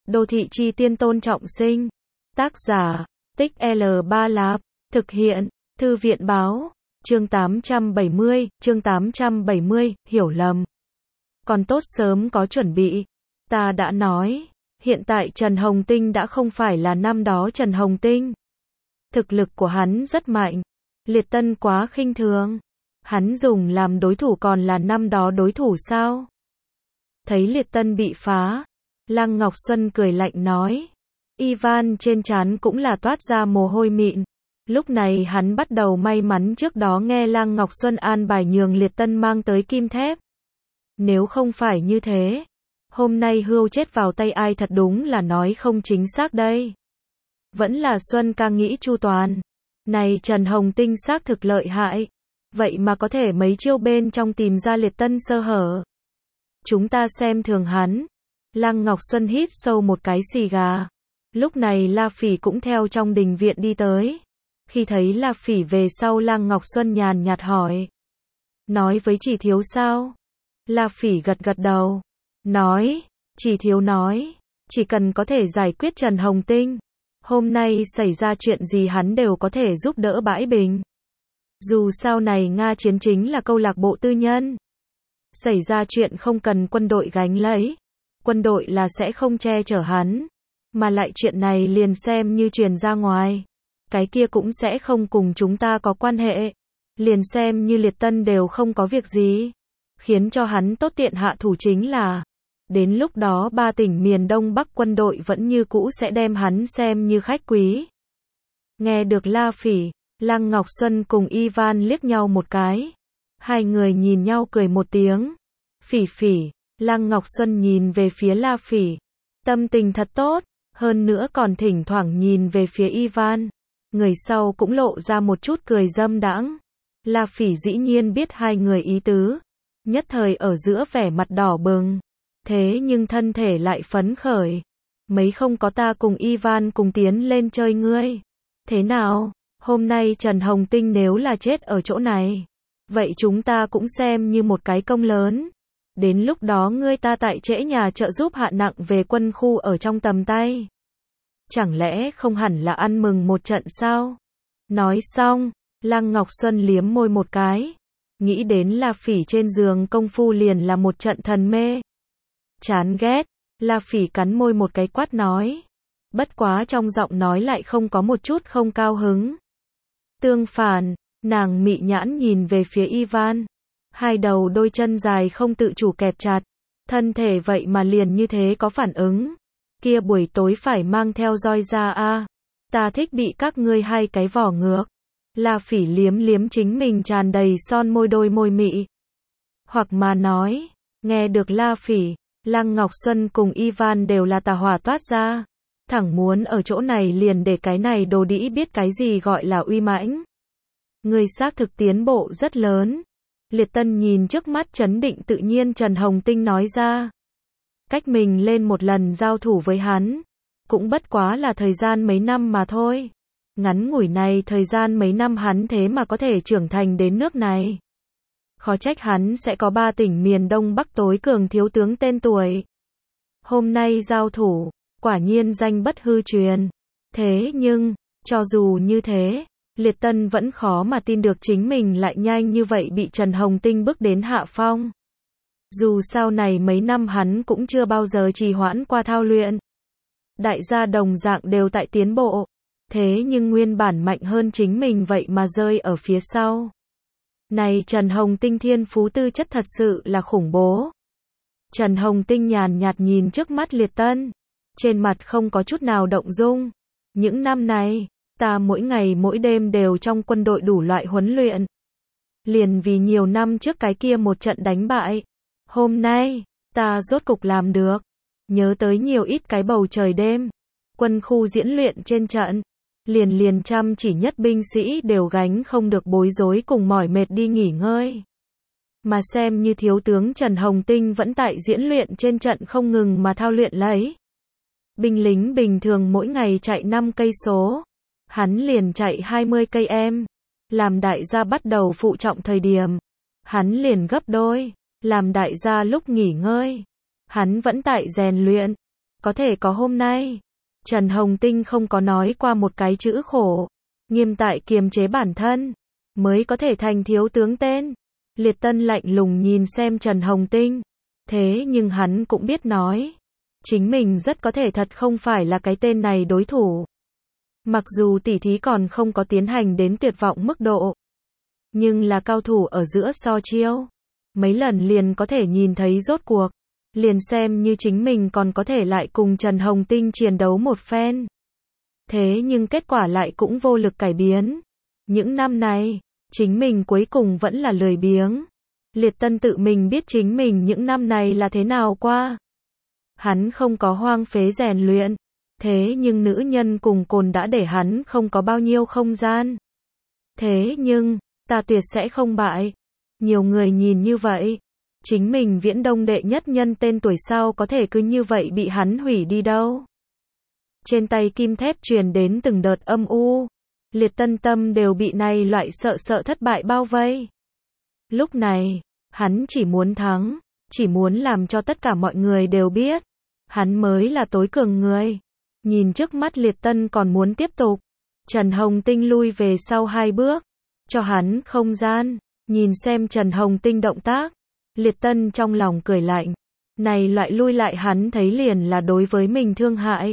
Đô thị chi tiên Tôn Trọng Sinh. Tác giả, Tích L3 Lạp. Thực hiện, Thư viện Báo. Chương 870, hiểu lầm. Còn tốt sớm có chuẩn bị. Ta đã nói, hiện tại Trần Hồng Tinh đã không phải là năm đó Trần Hồng Tinh. Thực lực của hắn rất mạnh. Liệt Tân quá khinh thường. Hắn dùng làm đối thủ còn là năm đó đối thủ sao? Thấy Liệt Tân bị phá, Lăng Ngọc Xuân cười lạnh nói. Ivan trên trán cũng là toát ra mồ hôi mịn. Lúc này hắn bắt đầu may mắn trước đó nghe Lăng Ngọc Xuân an bài nhường Liệt Tân mang tới kim thép. Nếu không phải như thế, hôm nay Hươu chết vào tay ai thật đúng là nói không chính xác đây. Vẫn là Xuân ca nghĩ chu toàn. Này Trần Hồng Tinh xác thực lợi hại. Vậy mà có thể mấy chiêu bên trong tìm ra Liệt Tân sơ hở. Chúng ta xem thường hắn. Lăng Ngọc Xuân hít sâu một cái xì gà. Lúc này La Phỉ cũng theo trong đình viện đi tới. Khi thấy La Phỉ về sau Lăng Ngọc Xuân nhàn nhạt hỏi. Nói với Chỉ Thiếu sao? La Phỉ gật gật đầu. Nói, Chỉ Thiếu nói, chỉ cần có thể giải quyết Trần Hồng Tinh, hôm nay xảy ra chuyện gì hắn đều có thể giúp đỡ bãi bình. Dù sao này Nga Chiến chính là câu lạc bộ tư nhân. Xảy ra chuyện không cần quân đội gánh lấy. Quân đội là sẽ không che chở hắn. Mà lại chuyện này liền xem như truyền ra ngoài. Cái kia cũng sẽ không cùng chúng ta có quan hệ. Liền xem như Liệt Tân đều không có việc gì. Khiến cho hắn tốt tiện hạ thủ chính là. Đến lúc đó ba tỉnh miền Đông Bắc quân đội vẫn như cũ sẽ đem hắn xem như khách quý. Nghe được La Phỉ, Lăng Ngọc Xuân cùng Ivan liếc nhau một cái. Hai người nhìn nhau cười một tiếng. Phỉ Phỉ, Lăng Ngọc Xuân nhìn về phía La Phỉ. Tâm tình thật tốt, hơn nữa còn thỉnh thoảng nhìn về phía Ivan. Người sau cũng lộ ra một chút cười dâm đãng. La Phỉ dĩ nhiên biết hai người ý tứ. Nhất thời ở giữa vẻ mặt đỏ bừng. Thế nhưng thân thể lại phấn khởi. Mấy không có ta cùng Ivan cùng tiến lên chơi ngươi. Thế nào, hôm nay Trần Hồng Tinh nếu là chết ở chỗ này, vậy chúng ta cũng xem như một cái công lớn. Đến lúc đó ngươi ta tại trễ nhà trợ giúp hạ nặng về quân khu ở trong tầm tay. Chẳng lẽ không hẳn là ăn mừng một trận sao? Nói xong, Lăng Ngọc Xuân liếm môi một cái. Nghĩ đến La Phỉ trên giường công phu liền là một trận thần mê. Chán ghét, La Phỉ cắn môi một cái quát nói. Bất quá trong giọng nói lại không có một chút không cao hứng. Tương phản, nàng mị nhãn nhìn về phía Ivan. Hai đầu đôi chân dài không tự chủ kẹp chặt. Thân thể vậy mà liền như thế có phản ứng. Kia buổi tối phải mang theo roi ra a. Ta thích bị các ngươi hai cái vỏ ngược. La Phỉ liếm liếm chính mình tràn đầy son môi đôi môi mị. Hoặc mà nói, nghe được La Phỉ, Lăng Ngọc Xuân cùng Ivan đều là tà hỏa toát ra. Thẳng muốn ở chỗ này liền để cái này đồ đĩ biết cái gì gọi là uy mãnh. Người xác thực tiến bộ rất lớn. Liệt Tân nhìn trước mắt trấn định tự nhiên Trần Hồng Tinh nói ra. Cách mình lên một lần giao thủ với hắn, cũng bất quá là thời gian mấy năm mà thôi. Ngắn ngủi này thời gian mấy năm hắn thế mà có thể trưởng thành đến nước này. Khó trách hắn sẽ có ba tỉnh miền Đông Bắc tối cường thiếu tướng tên tuổi. Hôm nay giao thủ, quả nhiên danh bất hư truyền. Thế nhưng, cho dù như thế, Liệt Tân vẫn khó mà tin được chính mình lại nhanh như vậy bị Trần Hồng Tinh bước đến hạ phong. Dù sau này mấy năm hắn cũng chưa bao giờ trì hoãn qua thao luyện. Đại gia đồng dạng đều tại tiến bộ. Thế nhưng nguyên bản mạnh hơn chính mình vậy mà rơi ở phía sau. Này Trần Hồng Tinh thiên phú tư chất thật sự là khủng bố. Trần Hồng Tinh nhàn nhạt nhìn trước mắt Liệt Tân. Trên mặt không có chút nào động dung. Những năm này, ta mỗi ngày mỗi đêm đều trong quân đội đủ loại huấn luyện. Liền vì nhiều năm trước cái kia một trận đánh bại. Hôm nay, ta rốt cục làm được. Nhớ tới nhiều ít cái bầu trời đêm. Quân khu diễn luyện trên trận. Liền chăm chỉ nhất binh sĩ đều gánh không được bối rối cùng mỏi mệt đi nghỉ ngơi. Mà xem như thiếu tướng Trần Hồng Tinh vẫn tại diễn luyện trên trận không ngừng mà thao luyện lấy. Binh lính bình thường mỗi ngày chạy 5 cây số. Hắn liền chạy 20 cây em. Làm đại gia bắt đầu phụ trọng thời điểm. Hắn liền gấp đôi. Làm đại gia lúc nghỉ ngơi. Hắn vẫn tại rèn luyện. có thể có hôm nay. Trần Hồng Tinh không có nói qua một cái chữ khổ, nghiêm tại kiềm chế bản thân, mới có thể thành thiếu tướng tên. Liệt Tân lạnh lùng nhìn xem Trần Hồng Tinh, thế nhưng hắn cũng biết nói, chính mình rất có thể thật không phải là cái tên này đối thủ. Mặc dù tỉ thí còn không có tiến hành đến tuyệt vọng mức độ, nhưng là cao thủ ở giữa so chiêu, mấy lần liền có thể nhìn thấy rốt cuộc, liền xem như chính mình còn có thể lại cùng Trần Hồng Tinh chiến đấu một phen. Thế nhưng kết quả lại cũng vô lực cải biến. Những năm này, chính mình cuối cùng vẫn là lười biếng. Liệt Tân tự mình biết chính mình những năm này là thế nào qua. Hắn không có hoang phế rèn luyện, thế nhưng nữ nhân cùng cồn đã để hắn không có bao nhiêu không gian. Thế nhưng, ta tuyệt sẽ không bại. Nhiều người nhìn như vậy, chính mình Viễn Đông đệ nhất nhân tên tuổi sau có thể cứ như vậy bị hắn hủy đi đâu. Trên tay kim thép truyền đến từng đợt âm u, Liệt Tân tâm đều bị này loại sợ thất bại bao vây. Lúc này, hắn chỉ muốn thắng, chỉ muốn làm cho tất cả mọi người đều biết, hắn mới là tối cường người. Nhìn trước mắt Liệt Tân còn muốn tiếp tục, Trần Hồng Tinh lui về sau 2 bước, cho hắn không gian, nhìn xem Trần Hồng Tinh động tác, Liệt Tân trong lòng cười lạnh, này loại lui lại hắn thấy liền là đối với mình thương hại.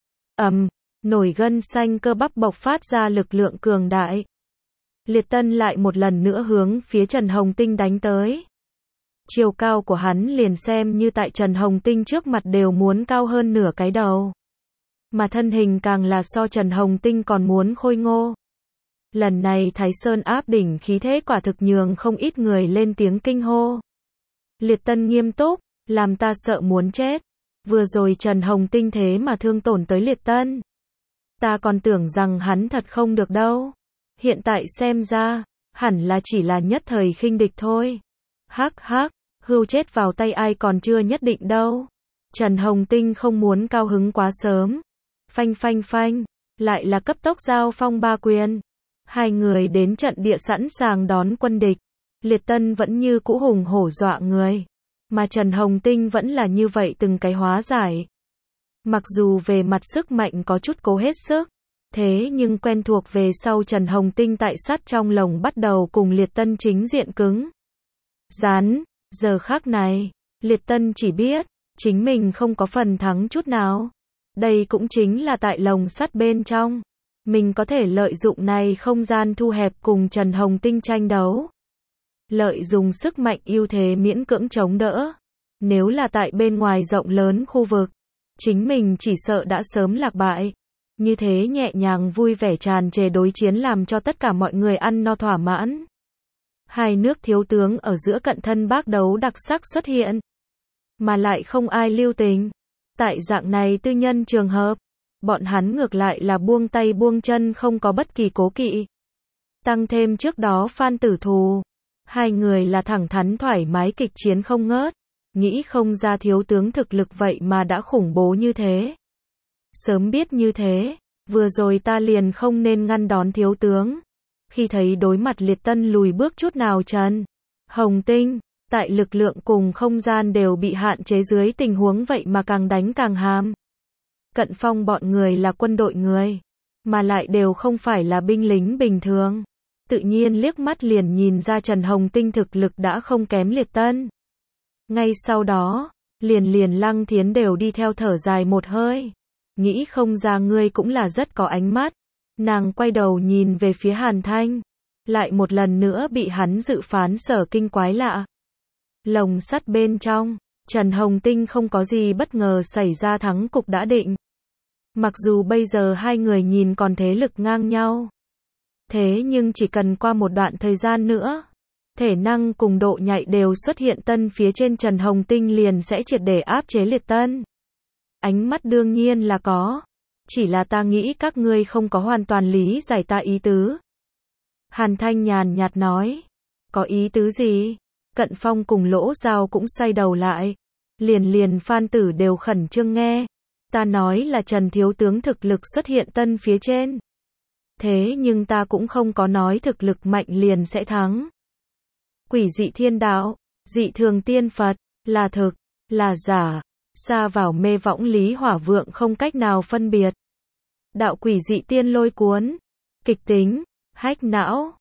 Nổi gân xanh cơ bắp bộc phát ra lực lượng cường đại. Liệt Tân lại một lần nữa hướng phía Trần Hồng Tinh đánh tới. Chiều cao của hắn liền xem như tại Trần Hồng Tinh trước mặt đều muốn cao hơn nửa cái đầu. Mà thân hình càng là so Trần Hồng Tinh còn muốn khôi ngô. Lần này Thái Sơn áp đỉnh khí thế quả thực nhường không ít người lên tiếng kinh hô. Liệt Tân nghiêm túc, làm ta sợ muốn chết. Vừa rồi Trần Hồng Tinh thế mà thương tổn tới Liệt Tân. Ta còn tưởng rằng hắn thật không được đâu. Hiện tại xem ra, hẳn là chỉ là nhất thời khinh địch thôi. Hắc hắc, hưu chết vào tay ai còn chưa nhất định đâu. Trần Hồng Tinh không muốn cao hứng quá sớm. Phanh phanh phanh, lại là cấp tốc giao phong 3 quyền. Hai người đến trận địa sẵn sàng đón quân địch. Liệt Tân vẫn như cũ hùng hổ dọa người. Mà Trần Hồng Tinh vẫn là như vậy từng cái hóa giải. Mặc dù về mặt sức mạnh có chút cố hết sức, thế nhưng quen thuộc về sau Trần Hồng Tinh tại sát trong lồng bắt đầu cùng Liệt Tân chính diện cứng. Rắn, giờ khắc này, Liệt Tân chỉ biết, chính mình không có phần thắng chút nào. Đây cũng chính là tại lồng sắt bên trong. Mình có thể lợi dụng này không gian thu hẹp cùng Trần Hồng Tinh tranh đấu. Lợi dụng sức mạnh ưu thế miễn cưỡng chống đỡ. Nếu là tại bên ngoài rộng lớn khu vực, chính mình chỉ sợ đã sớm lạc bại. Như thế nhẹ nhàng vui vẻ tràn trề đối chiến làm cho tất cả mọi người ăn no thỏa mãn. Hai nước thiếu tướng ở giữa cận thân bác đấu đặc sắc xuất hiện. Mà lại không ai lưu tình. Tại dạng này tư nhân trường hợp, bọn hắn ngược lại là buông tay buông chân không có bất kỳ cố kỵ. Tăng thêm trước đó Phan Tử Thù, hai người là thẳng thắn thoải mái kịch chiến không ngớt. Nghĩ không ra thiếu tướng thực lực vậy mà đã khủng bố như thế. Sớm biết như thế, vừa rồi ta liền không nên ngăn đón thiếu tướng. Khi thấy đối mặt Liệt Tân lùi bước chút nào Trần Hồng Tinh, tại lực lượng cùng không gian đều bị hạn chế dưới tình huống vậy mà càng đánh càng hàm. Cận Phong bọn người là quân đội người, mà lại đều không phải là binh lính bình thường. Tự nhiên liếc mắt liền nhìn ra Trần Hồng Tinh thực lực đã không kém Liệt Tân. Ngay sau đó, liền Lăng Thiến đều đi theo thở dài một hơi. Nghĩ không ra ngươi cũng là rất có ánh mắt. Nàng quay đầu nhìn về phía Hàn Thanh. Lại một lần nữa bị hắn dự phán sở kinh quái lạ. Lồng sắt bên trong, Trần Hồng Tinh không có gì bất ngờ xảy ra thắng cục đã định. Mặc dù bây giờ hai người nhìn còn thế lực ngang nhau. Thế nhưng chỉ cần qua một đoạn thời gian nữa, thể năng cùng độ nhạy đều xuất hiện tân phía trên Trần Hồng Tinh liền sẽ triệt để áp chế Liệt Tân. Ánh mắt đương nhiên là có. Chỉ là ta nghĩ các ngươi không có hoàn toàn lý giải ta ý tứ. Hàn Thanh nhàn nhạt nói. Có ý tứ gì? Cận Phong cùng Lỗ Giao cũng xoay đầu lại. Liền Phan Tử đều khẩn trương nghe. Ta nói là Trần thiếu tướng thực lực xuất hiện tân phía trên. Thế nhưng ta cũng không có nói thực lực mạnh liền sẽ thắng. Quỷ dị thiên đạo, dị thường tiên Phật, là thực, là giả. Sa vào mê võng Lý Hỏa Vượng không cách nào phân biệt. Đạo quỷ dị tiên lôi cuốn. Kịch tính, hack não.